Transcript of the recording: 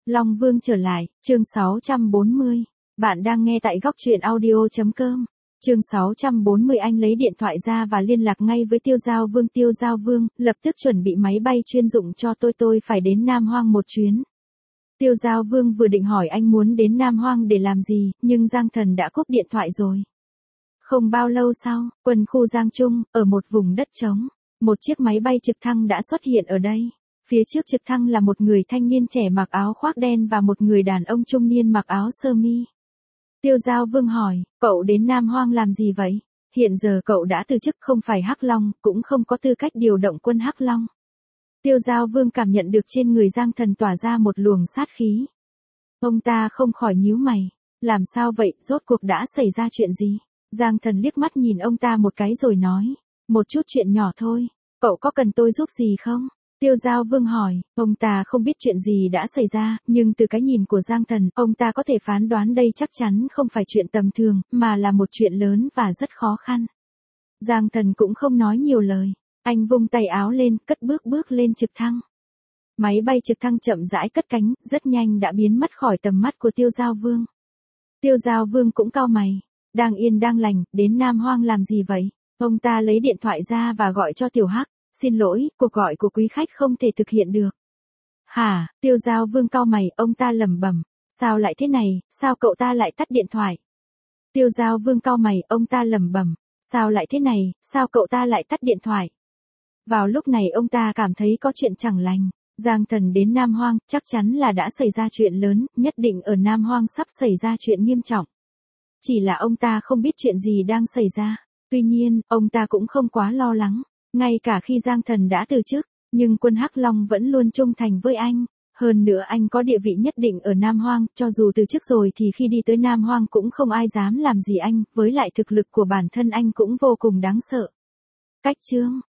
Long Vương trở lại, chương 640. Bạn đang nghe tại góc truyện audio.com. Chương 640 anh lấy điện thoại ra và liên lạc ngay với Tiêu Giao Vương. Tiêu Giao Vương, lập tức chuẩn bị máy bay chuyên dụng cho tôi phải đến Nam Hoang một chuyến. Tiêu Giao Vương vừa định hỏi anh muốn đến Nam Hoang để làm gì, nhưng Giang Thần đã cúp điện thoại rồi. Không bao lâu sau, quân khu Giang Trung, ở một vùng đất trống, một chiếc máy bay trực thăng đã xuất hiện ở đây. Phía trước trực thăng là một người thanh niên trẻ mặc áo khoác đen và một người đàn ông trung niên mặc áo sơ mi. Tiêu Giao Vương hỏi, cậu đến Nam Hoang làm gì vậy? Hiện giờ cậu đã từ chức, không phải Hắc Long, cũng không có tư cách điều động quân Hắc Long. Tiêu Giao Vương cảm nhận được trên người Giang Thần tỏa ra một luồng sát khí. Ông ta không khỏi nhíu mày. Làm sao vậy, rốt cuộc đã xảy ra chuyện gì? Giang Thần liếc mắt nhìn ông ta một cái rồi nói, một chút chuyện nhỏ thôi, cậu có cần tôi giúp gì không? Tiêu Giao Vương hỏi, ông ta không biết chuyện gì đã xảy ra, nhưng từ cái nhìn của Giang Thần, ông ta có thể phán đoán đây chắc chắn không phải chuyện tầm thường, mà là một chuyện lớn và rất khó khăn. Giang Thần cũng không nói nhiều lời, anh vung tay áo lên, cất bước lên trực thăng. Máy bay trực thăng chậm rãi cất cánh, rất nhanh đã biến mất khỏi tầm mắt của Tiêu Giao Vương. Tiêu Giao Vương cũng cau mày, đang yên đang lành, đến Nam Hoang làm gì vậy? Ông ta lấy điện thoại ra và gọi cho Tiểu Hắc. Xin lỗi, cuộc gọi của quý khách không thể thực hiện được. Hả? Tiêu Giao Vương cau mày, ông ta lẩm bẩm, sao lại thế này, sao cậu ta lại tắt điện thoại? Tiêu Giao Vương cau mày, ông ta lẩm bẩm, sao lại thế này, sao cậu ta lại tắt điện thoại? Vào lúc này ông ta cảm thấy có chuyện chẳng lành. Giang Thần đến Nam Hoang, chắc chắn là đã xảy ra chuyện lớn, nhất định ở Nam Hoang sắp xảy ra chuyện nghiêm trọng. Chỉ là ông ta không biết chuyện gì đang xảy ra. Tuy nhiên, ông ta cũng không quá lo lắng. Ngay cả khi Giang Thần đã từ chức, nhưng quân Hắc Long vẫn luôn trung thành với anh. Hơn nữa anh có địa vị nhất định ở Nam Hoang, cho dù từ chức rồi thì khi đi tới Nam Hoang cũng không ai dám làm gì anh, với lại thực lực của bản thân anh cũng vô cùng đáng sợ. Cách chương